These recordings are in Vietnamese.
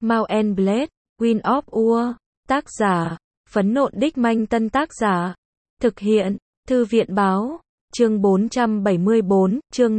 Mount and Blade, Wind of War. Tác giả, Phấn Nộn Đích Manh. Tân tác giả, thực hiện, Thư viện Báo. Chương 474, chương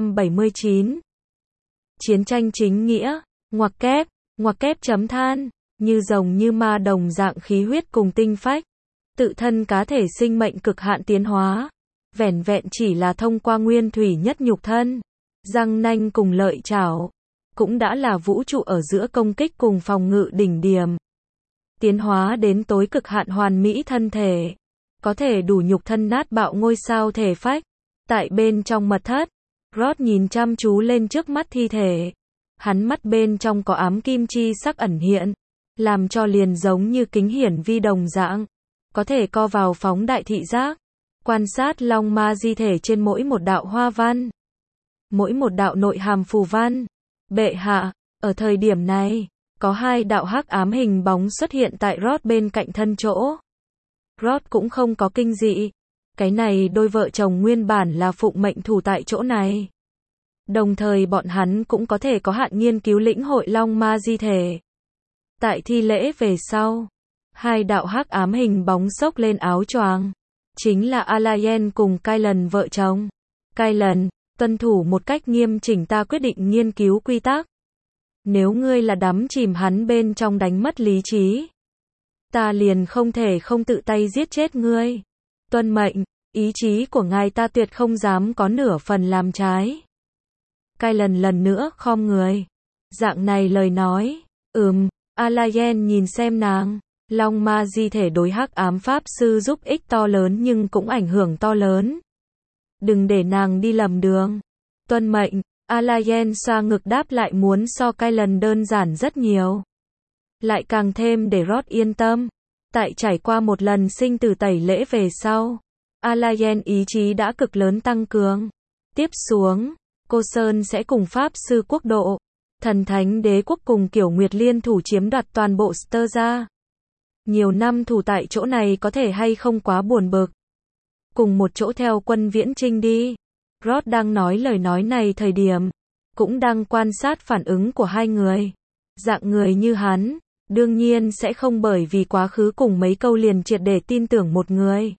579. Chiến tranh chính nghĩa, ngoặc kép chấm than, như rồng như ma đồng dạng khí huyết cùng tinh phách, tự thân cá thể sinh mệnh cực hạn tiến hóa, vẻn vẹn chỉ là thông qua nguyên thủy nhất nhục thân, răng nanh cùng lợi chảo, cũng đã là vũ trụ ở giữa công kích cùng phòng ngự đỉnh điểm. Tiến hóa đến tối cực hạn hoàn mỹ thân thể, có thể đủ nhục thân nát bạo ngôi sao thể phách. Tại bên trong mật thất, Rod nhìn chăm chú lên trước mắt thi thể. Hắn mắt bên trong có ám kim chi sắc ẩn hiện, làm cho liền giống như kính hiển vi đồng dạng, có thể co vào phóng đại thị giác, quan sát long ma di thể trên mỗi một đạo hoa văn, mỗi một đạo nội hàm phù văn. Bệ hạ, ở thời điểm này, có hai đạo hắc ám hình bóng xuất hiện tại Rod bên cạnh thân chỗ. Rod cũng không có kinh dị. Cái này đôi vợ chồng nguyên bản là phụng mệnh thủ tại chỗ này. Đồng thời bọn hắn cũng có thể có hạn nghiên cứu lĩnh hội long ma di thể. Tại thi lễ về sau, hai đạo hắc ám hình bóng xốc lên áo choàng. Chính là Alayen cùng Kylan vợ chồng. Kylan, tuân thủ một cách nghiêm chỉnh ta quyết định nghiên cứu quy tắc. Nếu ngươi là đắm chìm hắn bên trong đánh mất lý trí, ta liền không thể không tự tay giết chết ngươi. Tuân mệnh, ý chí của ngài ta tuyệt không dám có nửa phần làm trái. Kylan lần nữa khom người. Dạng này lời nói, Alayen nhìn xem nàng. Long ma di thể đối hắc ám pháp sư giúp ích to lớn nhưng cũng ảnh hưởng to lớn. Đừng để nàng đi lầm đường. Tuân mệnh, Alayen xoa ngực đáp lại muốn so Kylan đơn giản rất nhiều. Lại càng thêm để Rod yên tâm. Tại trải qua một lần sinh tử tẩy lễ về sau, Alayen ý chí đã cực lớn tăng cường. Tiếp xuống, cô Sơn sẽ cùng Pháp Sư Quốc độ, Thần Thánh Đế Quốc cùng Kiểu Nguyệt liên thủ chiếm đoạt toàn bộ Sterza. Nhiều năm thủ tại chỗ này có thể hay không quá buồn bực. Cùng một chỗ theo quân viễn chinh đi. Rod đang nói lời nói này thời điểm, cũng đang quan sát phản ứng của hai người. Dạng người như hắn, đương nhiên sẽ không bởi vì quá khứ cùng mấy câu liền triệt để tin tưởng một người.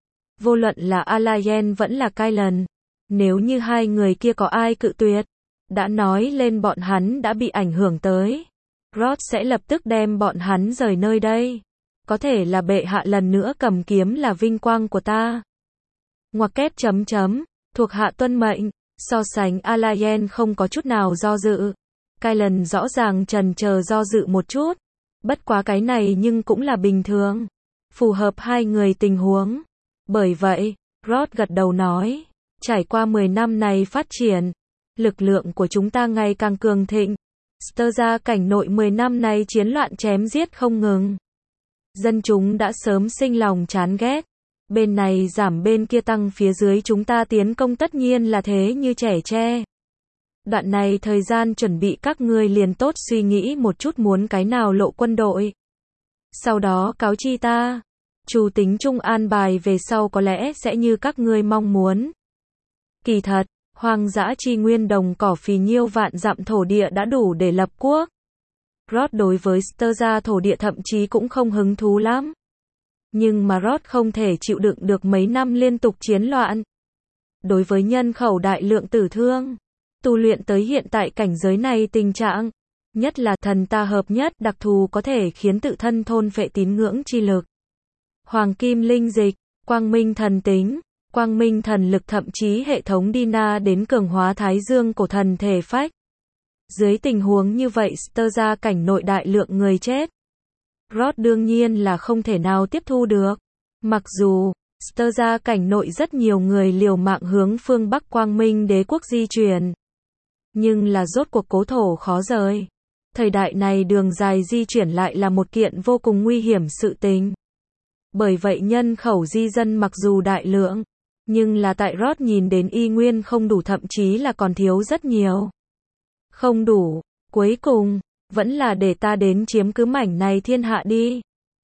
Vô luận là Alayen vẫn là Kylan, nếu như hai người kia có ai cự tuyệt, đã nói lên bọn hắn đã bị ảnh hưởng tới, Rod sẽ lập tức đem bọn hắn rời nơi đây. Có thể là bệ hạ lần nữa cầm kiếm là vinh quang của ta. Ngoặc kép chấm chấm, thuộc hạ tuân mệnh. So sánh Alayen không có chút nào do dự. Kylan rõ ràng chần chờ do dự một chút. Bất quá cái này nhưng cũng là bình thường. Phù hợp hai người tình huống. Bởi vậy, Rod gật đầu nói. Trải qua 10 năm này phát triển, lực lượng của chúng ta ngày càng cường thịnh. Sterza cảnh nội 10 năm này chiến loạn chém giết không ngừng. Dân chúng đã sớm sinh lòng chán ghét. Bên này giảm bên kia tăng phía dưới chúng ta tiến công tất nhiên là thế như trẻ tre. Đoạn này thời gian chuẩn bị các ngươi liền tốt suy nghĩ một chút muốn cái nào lộ quân đội. Sau đó cáo chi ta. Chủ tính chung an bài về sau có lẽ sẽ như các ngươi mong muốn. Kỳ thật, hoang dã chi nguyên đồng cỏ phì nhiêu vạn dặm thổ địa đã đủ để lập quốc. Rod đối với Sterza thổ địa thậm chí cũng không hứng thú lắm. Nhưng mà Rod không thể chịu đựng được mấy năm liên tục chiến loạn. Đối với nhân khẩu đại lượng tử thương, tu luyện tới hiện tại cảnh giới này tình trạng, nhất là thần ta hợp nhất đặc thù có thể khiến tự thân thôn phệ tín ngưỡng chi lực. Hoàng kim linh dịch, quang minh thần tính, quang minh thần lực thậm chí hệ thống Dina đến cường hóa thái dương cổ thần thể phách. Dưới tình huống như vậy Sterza cảnh nội đại lượng người chết. Rod đương nhiên là không thể nào tiếp thu được. Mặc dù, Sterza cảnh nội rất nhiều người liều mạng hướng phương Bắc Quang Minh Đế Quốc di chuyển. Nhưng là rốt cuộc cố thổ khó rời. Thời đại này đường dài di chuyển lại là một kiện vô cùng nguy hiểm sự tình. Bởi vậy nhân khẩu di dân mặc dù đại lượng, nhưng là tại Rod nhìn đến y nguyên không đủ thậm chí là còn thiếu rất nhiều. Không đủ, cuối cùng, vẫn là để ta đến chiếm cứ mảnh này thiên hạ đi.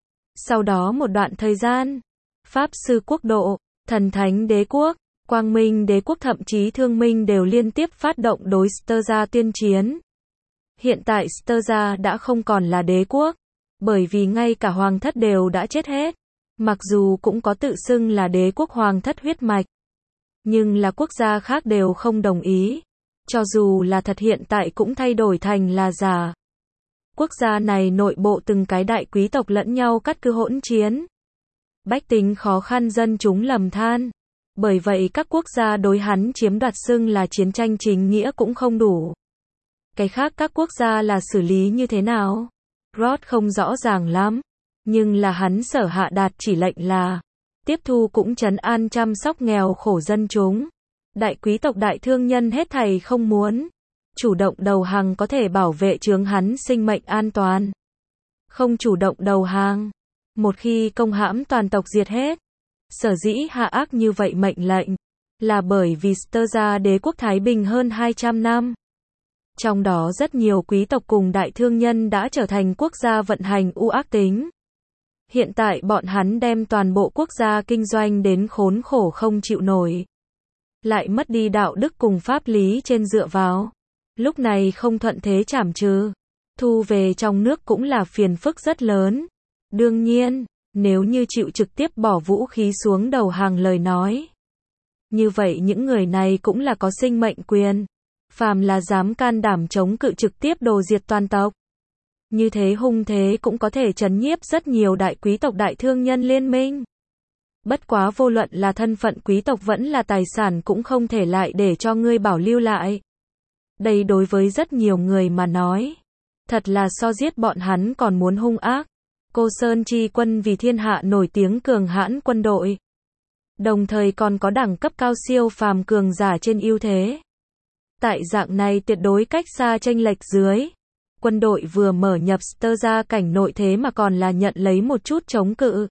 Sau đó một đoạn thời gian, Pháp Sư Quốc độ, Thần Thánh Đế Quốc, Quang Minh Đế Quốc thậm chí Thương Minh đều liên tiếp phát động đối Sterza tuyên chiến. Hiện tại Sterza đã không còn là đế quốc, bởi vì ngay cả hoàng thất đều đã chết hết. Mặc dù cũng có tự xưng là đế quốc hoàng thất huyết mạch, nhưng là quốc gia khác đều không đồng ý. Cho dù là thật hiện tại cũng thay đổi thành là giả. Quốc gia này nội bộ từng cái đại quý tộc lẫn nhau cắt cứ hỗn chiến. Bách tính khó khăn dân chúng lầm than. Bởi vậy các quốc gia đối hắn chiếm đoạt xưng là chiến tranh chính nghĩa cũng không đủ. Cái khác các quốc gia là xử lý như thế nào? Rod không rõ ràng lắm. Nhưng là hắn sở hạ đạt chỉ lệnh là tiếp thu cũng trấn an chăm sóc nghèo khổ dân chúng. Đại quý tộc đại thương nhân hết thảy không muốn. Chủ động đầu hàng có thể bảo vệ chướng hắn sinh mệnh an toàn. Không chủ động đầu hàng. Một khi công hãm toàn tộc diệt hết. Sở dĩ hạ ác như vậy mệnh lệnh. Là bởi vì Sterza đế quốc Thái Bình hơn 200 năm. Trong đó rất nhiều quý tộc cùng đại thương nhân đã trở thành quốc gia vận hành ác tính. Hiện tại bọn hắn đem toàn bộ quốc gia kinh doanh đến khốn khổ không chịu nổi. Lại mất đi đạo đức cùng pháp lý trên dựa vào. Lúc này không thuận thế trảm trừ. Thu về trong nước cũng là phiền phức rất lớn. Đương nhiên, nếu như chịu trực tiếp bỏ vũ khí xuống đầu hàng lời nói. Như vậy những người này cũng là có sinh mệnh quyền. Phàm là dám can đảm chống cự trực tiếp đồ diệt toàn tộc. Như thế hung thế cũng có thể trấn nhiếp rất nhiều đại quý tộc đại thương nhân liên minh. Bất quá vô luận là thân phận quý tộc vẫn là tài sản cũng không thể lại để cho ngươi bảo lưu lại. Đây đối với rất nhiều người mà nói. Thật là so giết bọn hắn còn muốn hung ác. Cô Sơn chi quân vì thiên hạ nổi tiếng cường hãn quân đội. Đồng thời còn có đẳng cấp cao siêu phàm cường giả trên ưu thế. Tại dạng này tuyệt đối cách xa chênh lệch dưới. Quân đội vừa mở nhập Sterza cảnh nội thế mà còn là nhận lấy một chút chống cự.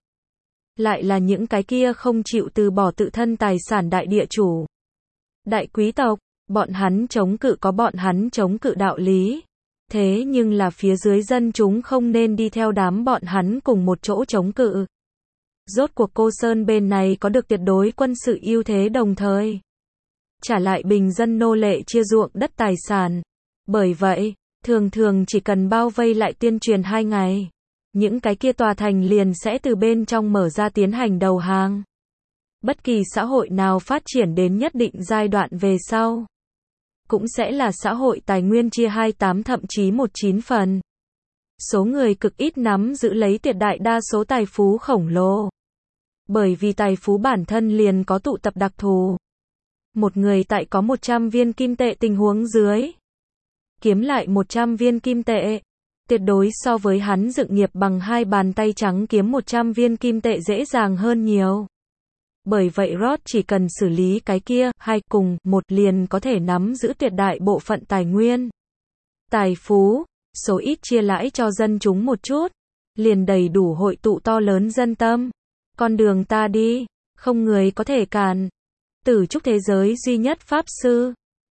Lại là những cái kia không chịu từ bỏ tự thân tài sản đại địa chủ. Đại quý tộc, bọn hắn chống cự có bọn hắn chống cự đạo lý. Thế nhưng là phía dưới dân chúng không nên đi theo đám bọn hắn cùng một chỗ chống cự. Rốt cuộc Cô Sơn bên này có được tuyệt đối quân sự ưu thế đồng thời. Trả lại bình dân nô lệ chia ruộng đất tài sản. Bởi vậy, thường thường chỉ cần bao vây lại tuyên truyền 2 ngày. Những cái kia tòa thành liền sẽ từ bên trong mở ra tiến hành đầu hàng. Bất kỳ xã hội nào phát triển đến nhất định giai đoạn về sau. Cũng sẽ là xã hội tài nguyên chia 28 thậm chí 19 phần. Số người cực ít nắm giữ lấy tuyệt đại đa số tài phú khổng lồ. Bởi vì tài phú bản thân liền có tụ tập đặc thù. Một người tại có 100 viên kim tệ tình huống dưới. Kiếm lại 100 viên kim tệ. Tuyệt đối so với hắn dựng nghiệp bằng 2 bàn tay trắng kiếm 100 viên kim tệ dễ dàng hơn nhiều. Bởi vậy Rod chỉ cần xử lý cái kia, 2 cùng 1 liền có thể nắm giữ tuyệt đại bộ phận tài nguyên. Tài phú, số ít chia lãi cho dân chúng một chút, liền đầy đủ hội tụ to lớn dân tâm. Con đường ta đi, không người có thể cản. Tử trúc thế giới duy nhất pháp sư.